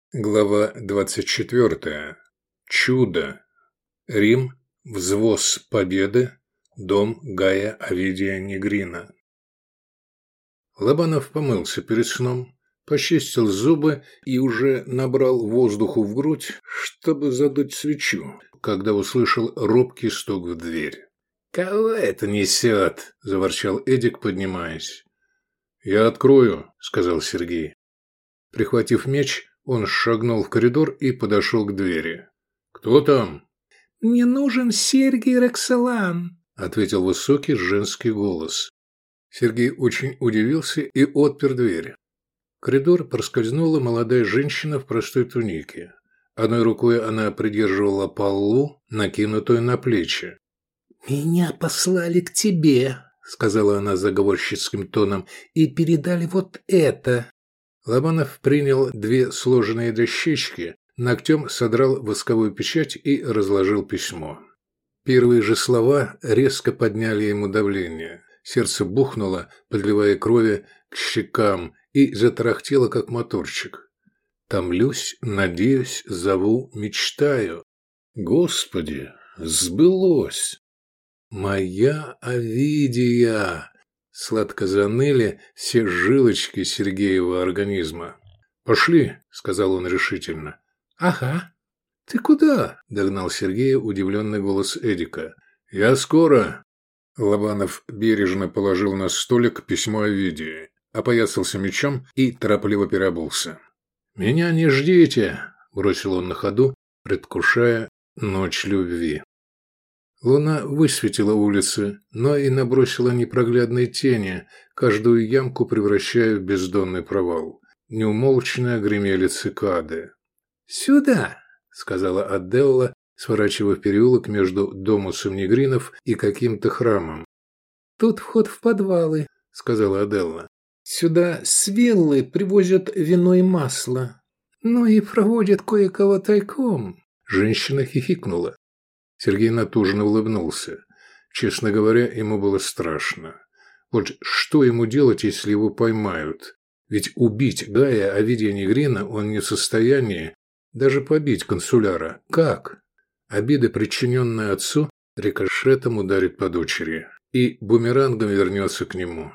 Глава 24. Чудо. Рим. Взвоз Победы. Дом Гая Овидия Негрина. Лобанов помылся перед сном, почистил зубы и уже набрал воздуху в грудь, чтобы задуть свечу, когда услышал робкий стук в дверь. «Кого это несет?» – заворчал Эдик, поднимаясь. «Я открою», – сказал Сергей. Прихватив меч, он шагнул в коридор и подошел к двери. «Кто там?» «Мне нужен Сергий Роксолан», — ответил высокий женский голос. Сергей очень удивился и отпер дверь. В коридор проскользнула молодая женщина в простой тунике. Одной рукой она придерживала полу, накинутую на плечи. «Меня послали к тебе», — сказала она заговорщицким тоном, — «и передали вот это». Лобанов принял две сложенные дощечки, ногтем содрал восковую печать и разложил письмо. Первые же слова резко подняли ему давление. Сердце бухнуло, подливая крови к щекам, и затарахтело, как моторчик. «Томлюсь, надеюсь, зову, мечтаю». Господи, сбылось! «Моя Овидия!» Сладко заныли все жилочки Сергеева организма. «Пошли», — сказал он решительно. «Ага». «Ты куда?» — догнал Сергея удивленный голос Эдика. «Я скоро». Лобанов бережно положил на столик письмо Овидии, опоясался мечом и торопливо переобулся. «Меня не ждите», — бросил он на ходу, предвкушая ночь любви. Луна высветила улицы, но и набросила непроглядные тени, каждую ямку превращая в бездонный провал. Неумолчно гремели цикады. «Сюда!» — сказала Аделла, сворачивая в переулок между домусом негринов и каким-то храмом. «Тут вход в подвалы», — сказала Аделла. «Сюда с виллы привозят вино и масло. Ну и проводят кое-кого тайком». Женщина хихикнула. Сергей натужно улыбнулся. Честно говоря, ему было страшно. Вот что ему делать, если его поймают? Ведь убить Гая Овидия Негрина он не в состоянии, даже побить консуляра. Как? Обида, причиненная отцу, рикошетом ударит по дочери и бумерангом вернется к нему.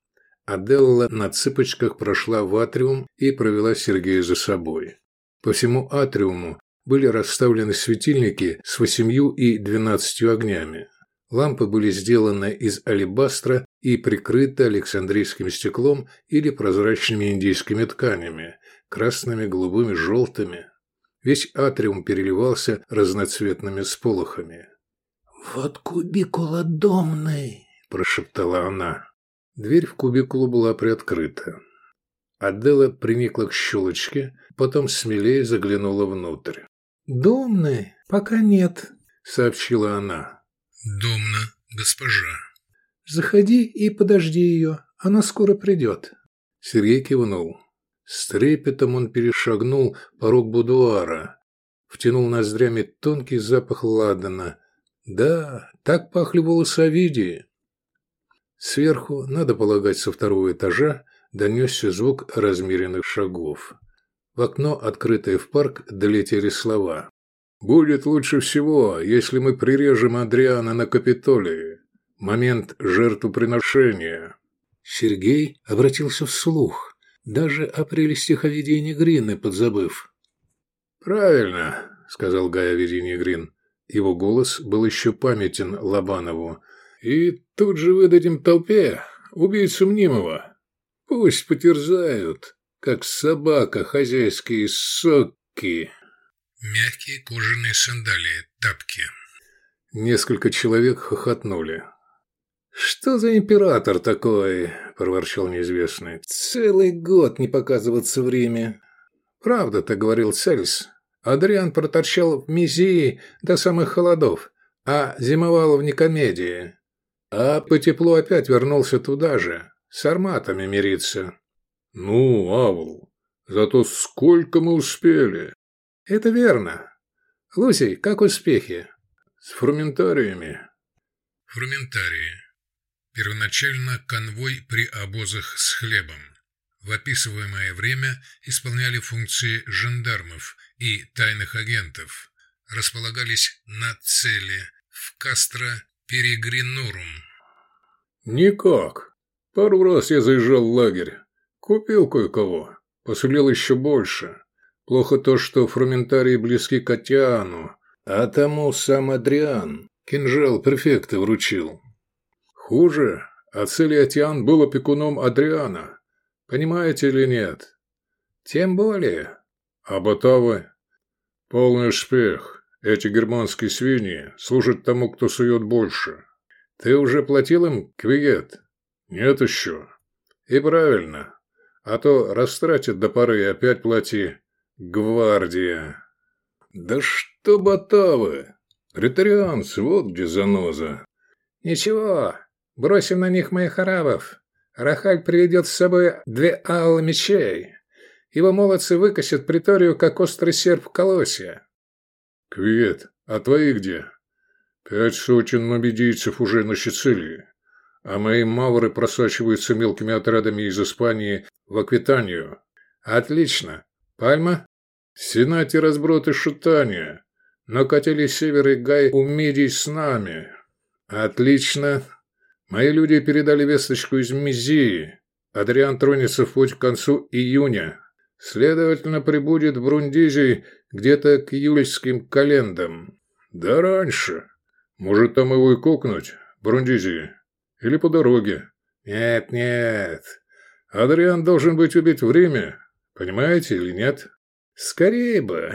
Аделла на цыпочках прошла в атриум и провела Сергея за собой. По всему атриуму были расставлены светильники с 8 и 12 огнями. Лампы были сделаны из алебастра и прикрыты александрийским стеклом или прозрачными индийскими тканями, красными, голубыми, желтыми. Весь атриум переливался разноцветными сполохами. «Вот кубикула домный», – прошептала она. Дверь в кубикулу была приоткрыта. Аделла приникла к щелочке, потом смелее заглянула внутрь. «Домны пока нет», — сообщила она. «Домна, госпожа». «Заходи и подожди ее, она скоро придет». Сергей кивнул. С трепетом он перешагнул порог будуара, втянул ноздрями тонкий запах ладана. Да, так пахли волосы Овидии. Сверху, надо полагать, со второго этажа, донесся звук размеренных шагов. В окно, открытое в парк, долетели слова. «Будет лучше всего, если мы прирежем Адриана на Капитолии. Момент жертвоприношения». Сергей обратился вслух, даже о прелестях Овидия Негрина подзабыв. «Правильно», — сказал Гай Овидий Негрин. Его голос был еще памятен Лобанову. «И тут же выдадим толпе убийцу мнимого. Пусть потерзают, как собака, хозяйские соки». Мягкие кожаные сандалии, тапки. Несколько человек хохотнули. «Что за император такой?» – проворчал неизвестный. «Целый год не показываться в Риме». «Правда-то», – говорил Цельс. «Адриан проторчал в Мизии до самых холодов, а зимовал в Никомедии. А по теплу опять вернулся туда же, с арматами мириться». «Ну, Авл, зато сколько мы успели!» «Это верно. Лузий, как успехи?» «С фрументариями». Фрументарии. Первоначально конвой при обозах с хлебом. в описываемое время исполняли функции жандармов и тайных агентов, располагались на цели в Кастро-Перегринорум. «Никак. Пару раз я заезжал в лагерь. Купил кое-кого. Посулил еще больше. Плохо то, что фрументарии близки к Атиану, а тому сам Адриан кинжал префекта вручил. Хуже, Ацилий Атиан был опекуном Адриана. Понимаете или нет? Тем более. А Батавы? Полный успех. Эти германские свиньи служат тому, кто сует больше. Ты уже платил им, Квиет? Нет еще. И правильно. А то растратят до поры и опять плати. Гвардия. Да что Батавы? Претарианцы, вот где заноза. Ничего, бросим на них моих арабов. Рахаль приведет с собой 2 аллы мечей. Его молодцы выкосят приторию, как острый серп колосья. Квиет, а твои где? 5 сотен нумидийцев уже на Сицилии, а мои мавры просачиваются мелкими отрядами из Испании в Аквитанию. Отлично. Пальма? В Сенате разброд и шутания. Накатили Север и Гай у Мидий с нами. Отлично. Мои люди передали весточку из Мизии. Адриан тронется в путь к концу июня. Следовательно, прибудет в Брундизий где-то к июльским календам. Да раньше. Может, там его и кокнуть, в Брундизии? Или по дороге? Нет, нет. Адриан должен быть убит в Риме. Понимаете или нет? Скорее бы.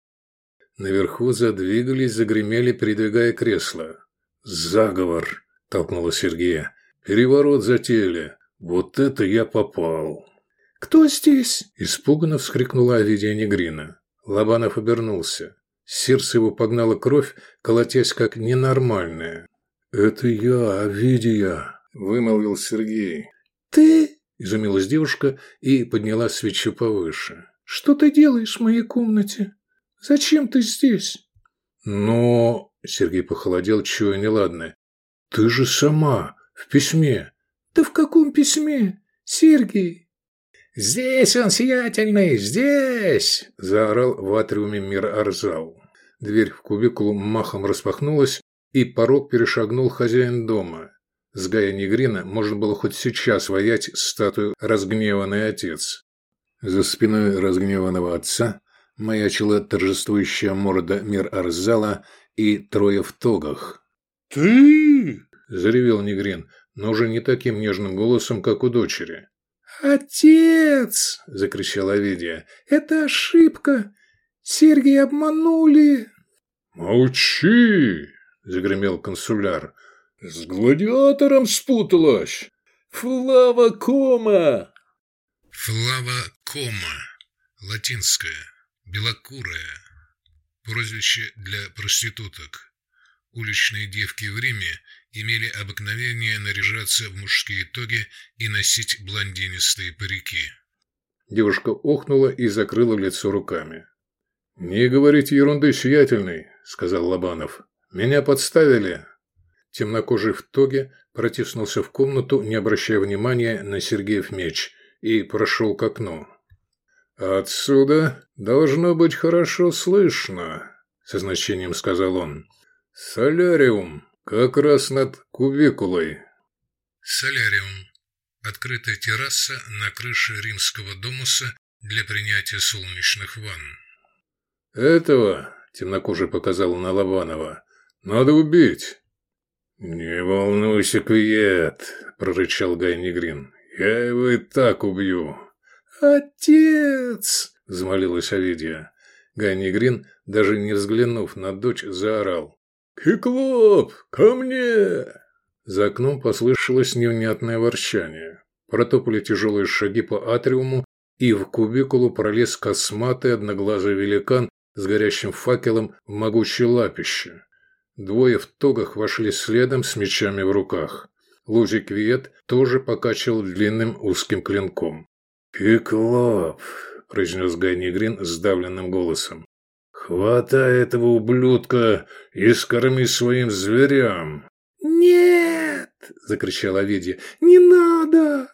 Наверху задвигались, загремели, передвигая кресла. «Заговор!» – толкнула Сергея. «Переворот затеяли. Вот это я попал!» «Кто здесь?» – испуганно вскрикнула Овидия Негрина. Лобанов обернулся. Сердце его погнало кровь, колотясь как ненормальное. «Это я, Овидия!» – вымолвил Сергей. «Ты?» – изумилась девушка и подняла свечу повыше. «Что ты делаешь в моей комнате? Зачем ты здесь?» «Но...» – Сергей похолодел, чуя неладное. «Ты же сама, в письме». «Да в каком письме, Сергей?» «Здесь он, сиятельный, здесь!» – заорал в атриуме Мир-Арзал. Дверь в кубикулу махом распахнулась, и порог перешагнул хозяин дома. С Гая Негрина можно было хоть сейчас воять статую «Разгневанный отец». За спиной разгневанного отца маячила торжествующая морда Мир-Арзала и трое в тогах. «Ты?» – заревел Негрин, но уже не таким нежным голосом, как у дочери. «Отец!» – закричала Овидия. «Это ошибка! Сергия обманули!» «Молчи!» – загремел консуляр. «С гладиатором спуталась! Флава кома!» Флава кома. Латинское. Белокурая. Прозвище для проституток. Уличные девки в Риме имели обыкновение наряжаться в мужские тоги и носить блондинистые парики. Девушка охнула и закрыла лицо руками. «Не говорите ерунды, сиятельный», — сказал Лобанов. «Меня подставили». Темнокожий в тоге протиснулся в комнату, не обращая внимания на Сергеев меч, и прошел к окну. «Отсюда должно быть хорошо слышно», — со значением сказал он. «Соляриум, как раз над кубикулой». Соляриум. Открытая терраса на крыше римского домуса для принятия солнечных ванн. «Этого», — темнокожий показал на Лобанова, — «надо убить». «Не волнуйся, Квиет», — прорычал Гай Негрин. «Я его и так убью». «Отец!» — взмолилась Овидия. Гай Негрин, даже не взглянув на дочь, заорал. «Киклоп, ко мне!» За окном послышалось невнятное ворчание. Протопали тяжелые шаги по атриуму, и в кубикулу пролез косматый одноглазый великан с горящим факелом в могучей лапище. Двое в тогах вошли следом с мечами в руках. Лузий Квиет тоже покачивал длинным узким клинком. «Киклоп!» – произнес Гай Негрин сдавленным голосом. «Хватай этого ублюдка и скорми своим зверям!» «Нет!» – закричала Овидия. «Не надо!»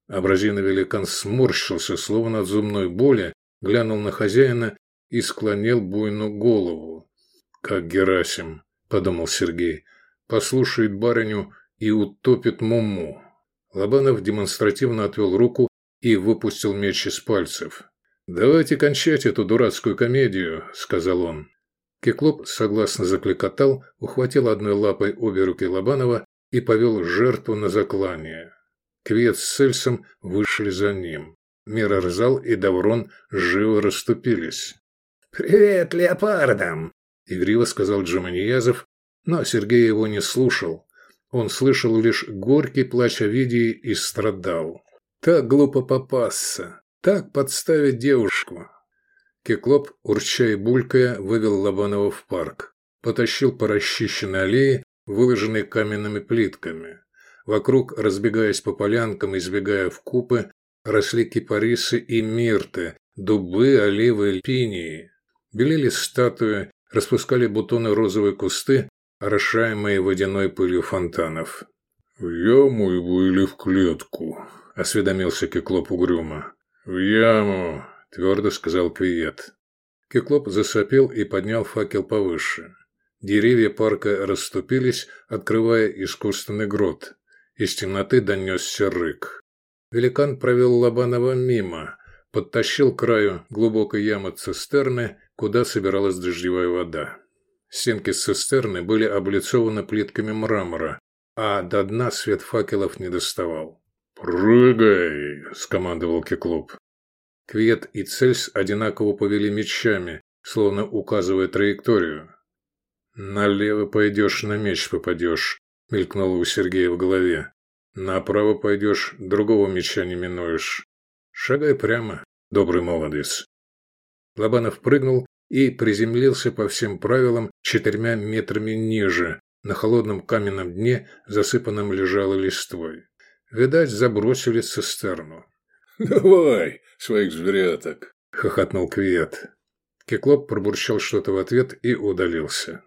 Абразино-великан сморщился, словно от зубной боли, глянул на хозяина и склонил буйную голову. «Как Герасим», – подумал Сергей, – «послушает барыню и утопит Муму». Лобанов демонстративно отвел руку и выпустил меч из пальцев. «Давайте кончать эту дурацкую комедию», – сказал он. Киклоп согласно закликотал, ухватил одной лапой обе руки Лобанова и повел жертву на заклание. Квет с Цельсом вышли за ним. Мирарзал и Даврон живо расступились. «Привет леопардам!» – игриво сказал Джаманиязов, но Сергей его не слушал. Он слышал лишь горький плач Овидии и страдал. Так глупо попасться, так подставить девушку. Киклоп, урча и булькая, вывел Лобанова в парк. Потащил по расчищенной аллее, выложенной каменными плитками. Вокруг, разбегаясь по полянкам и сбегая в купы, росли кипарисы и мирты, дубы, оливы, пинии. Белели статуи, распускали бутоны розовые кусты, орошаемые водяной пылью фонтанов. «В яму его или в клетку?» – осведомился Киклоп угрюмо. «В яму!» – твердо сказал Квиет. Киклоп засопел и поднял факел повыше. Деревья парка расступились, открывая искусственный грот. Из темноты донесся рык. Великан провел Лобанова мимо, подтащил к краю глубокой ямы цистерны, куда собиралась дождевая вода. Стенки цистерны были облицованы плитками мрамора, а до дна свет факелов не доставал. «Прыгай!» – скомандовал Киклоп. Квет и Цельс одинаково повели мечами, словно указывая траекторию. «Налево пойдешь, на меч попадешь», – мелькнуло у Сергея в голове. «Направо пойдешь, другого меча не минуешь. Шагай прямо, добрый молодец». Лобанов прыгнул и приземлился по всем правилам 4 метрами ниже, на холодном каменном дне, засыпанном лежалой листвой. Видать, забросили цистерну. «Давай своих зверяток!» – хохотнул Квиет. Киклоп пробурчал что-то в ответ и удалился.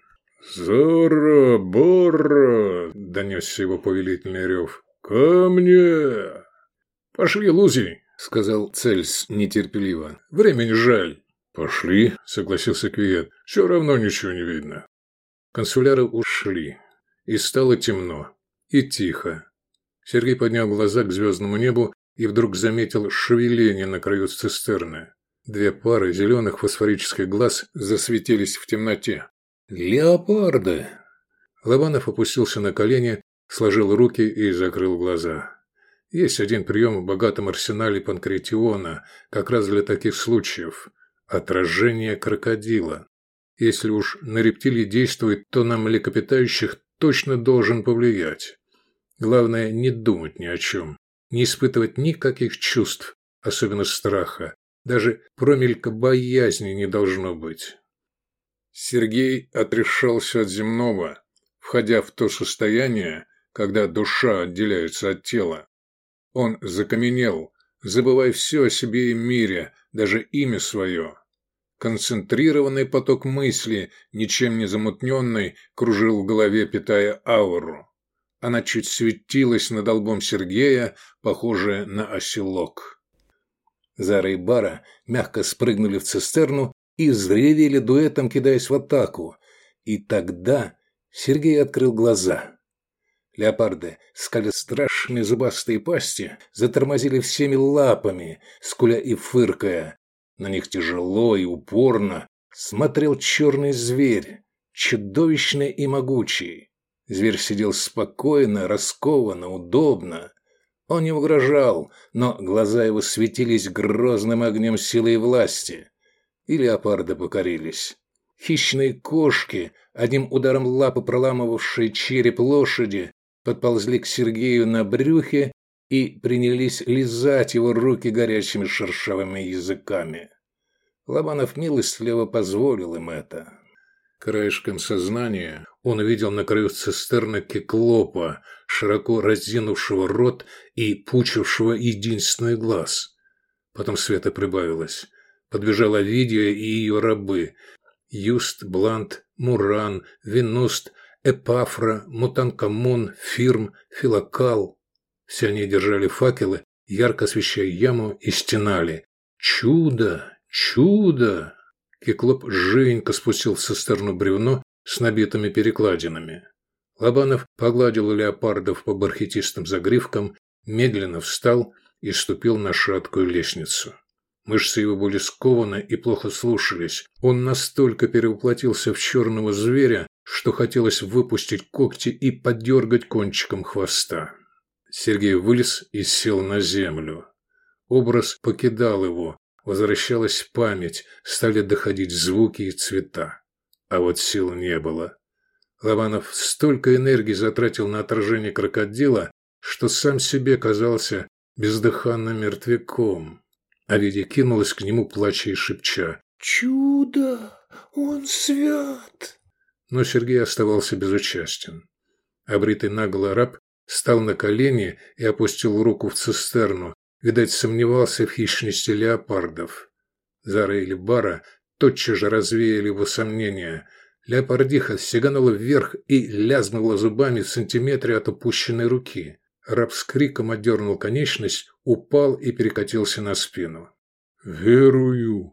«Зора, Бора!» – донесся его повелительный рев. «Ко мне!» «Пошли, Лузий!» – сказал Цельс нетерпеливо. «Времени жаль!» «Пошли!» – согласился Квиет. «Все равно ничего не видно!» Консуляры ушли. И стало темно. И тихо. Сергей поднял глаза к звездному небу и вдруг заметил шевеление на краю цистерны. 2 пары зеленых фосфорических глаз засветились в темноте. «Леопарды!» Лобанов опустился на колени, сложил руки и закрыл глаза. Есть один прием в богатом арсенале Панкратиона, как раз для таких случаев. Отражение крокодила. Если уж на рептилий действует, то на млекопитающих точно должен повлиять. Главное, не думать ни о чем, не испытывать никаких чувств, особенно страха. Даже промелька боязни не должно быть. Сергей отрешался от земного, входя в то состояние, когда душа отделяется от тела. Он закаменел, забывая все о себе и мире, даже имя свое. Концентрированный поток мысли, ничем не замутненный, кружил в голове, питая ауру. Она чуть светилась над лбом Сергея, похожая на оселок. Зара и Бара мягко спрыгнули в цистерну и взревели дуэтом, кидаясь в атаку. И тогда Сергей открыл глаза. Леопарды, скаля страшные зубастые пасти, затормозили всеми лапами, скуля и фыркая. На них тяжело и упорно смотрел черный зверь, чудовищный и могучий. Зверь сидел спокойно, раскованно, удобно. Он не угрожал, но глаза его светились грозным огнем силы и власти. И леопарды покорились. Хищные кошки, одним ударом лапы проламывавшие череп лошади, подползли к Сергею на брюхе и принялись лизать его руки горячими шершавыми языками. Лобанов милостливо позволил им это. Краешком сознания он увидел на краю цистерны Киклопа, широко разинувшего рот и пучившего единственный глаз. Потом света прибавилось. Подбежала Овидия и ее рабы. Юст, Блант, Муран, Венуст, Эпафра, Мутанкамон, Фирм, Филокал. Все они держали факелы ярко освещая яму, и стенали: «Чудо! Чудо!» Киклоп живенько спустил в цистерну бревно с набитыми перекладинами. Лобанов погладил леопардов по бархатистым загривкам, медленно встал и ступил на шаткую лестницу. Мышцы его были скованы и плохо слушались. Он настолько перевоплотился в черного зверя, что хотелось выпустить когти и подергать кончиком хвоста. Сергей вылез и сел на землю. Образ покидал его, возвращалась память, стали доходить звуки и цвета. А вот сил не было. Лобанов столько энергии затратил на отражение крокодила, что сам себе казался бездыханным мертвяком. Овидия кинулась к нему, плача и шепча: «Чудо! Он свят!» Но Сергей оставался безучастен. Обритый наголо раб встал на колени и опустил руку в цистерну, видать, сомневался в хищности леопардов. Зара или Бара тотчас же развеяли его сомнения. Леопардиха сиганула вверх и лязгнула зубами в сантиметре от опущенной руки. Раб с криком отдернул конечность, упал и перекатился на спину. «Верую,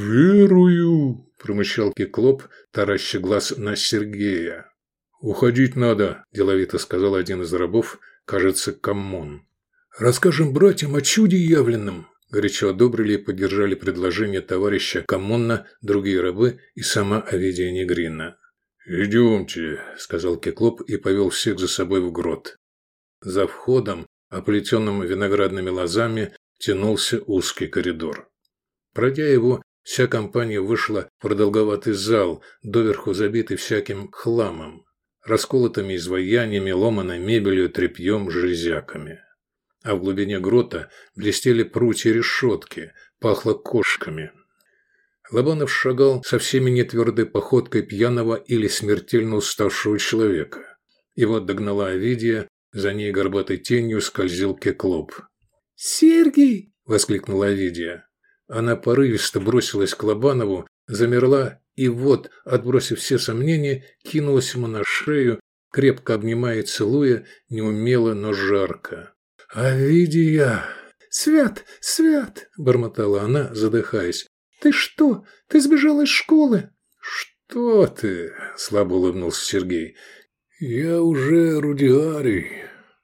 верую!» – промычал Киклоп, тараща глаз на Сергея. «Уходить надо», – деловито сказал один из рабов, кажется, Каммон. «Расскажем братьям о чуде явленном», – горячо одобрили и поддержали предложение товарища Каммона, другие рабы и сама Овидия Негрина. «Идемте», – сказал Киклоп и повел всех за собой в грот. За входом, оплетенным виноградными лозами, тянулся узкий коридор. Пройдя его, вся компания вышла в продолговатый зал, доверху забитый всяким хламом, расколотыми изваяниями, ломаной мебелью, тряпьем, железяками. А в глубине грота блестели прутья решетки, пахло кошками. Лобанов шагал со всеми нетвердой походкой пьяного или смертельно уставшего человека. Его догнала Овидия, за ней горбатой тенью скользил Киклоп. «Сергий!» – воскликнула Овидия. Она порывисто бросилась к Лобанову, замерла и вот, отбросив все сомнения, кинулась ему на шею, крепко обнимая и целуя, неумело, но жарко. «Овидия!» «Свят! Свят!» – бормотала она, задыхаясь. «Ты что? Ты сбежала из школы?» «Что ты?» – слабо улыбнулся Сергей. «Я уже рудиарий.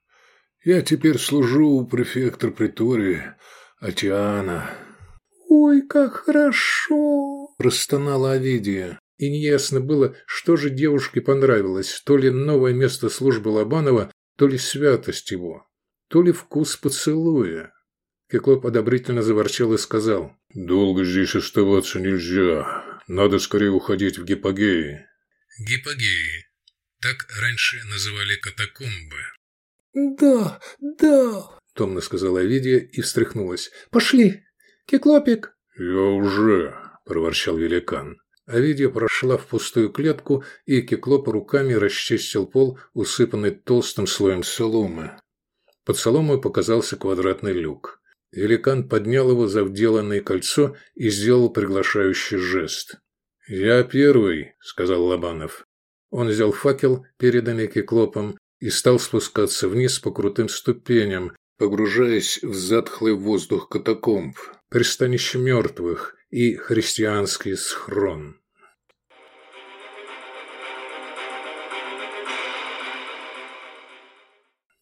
Я теперь служу у префекта притории Атиана». «Ой, как хорошо!» – простонала Овидия. И неясно было, что же девушке понравилось, то ли новое место службы Лобанова, то ли святость его, то ли вкус поцелуя. Киклоп одобрительно заворчал и сказал: «Долго здесь оставаться нельзя. Надо скорее уходить в Гипогеи». Гипогеи. Так раньше называли катакомбы. «Да, да», – томно сказала Овидия и встряхнулась. «Пошли, Киклопик». «Я уже», – проворчал великан. Овидия прошла в пустую клетку, и Киклоп руками расчистил пол, усыпанный толстым слоем соломы. Под соломой показался квадратный люк. Великан поднял его за вделанное кольцо и сделал приглашающий жест. «Я первый», – сказал Лобанов. Он взял факел, переданный Киклопом, и стал спускаться вниз по крутым ступеням, погружаясь в затхлый воздух катакомб, пристанище мертвых и христианский схрон.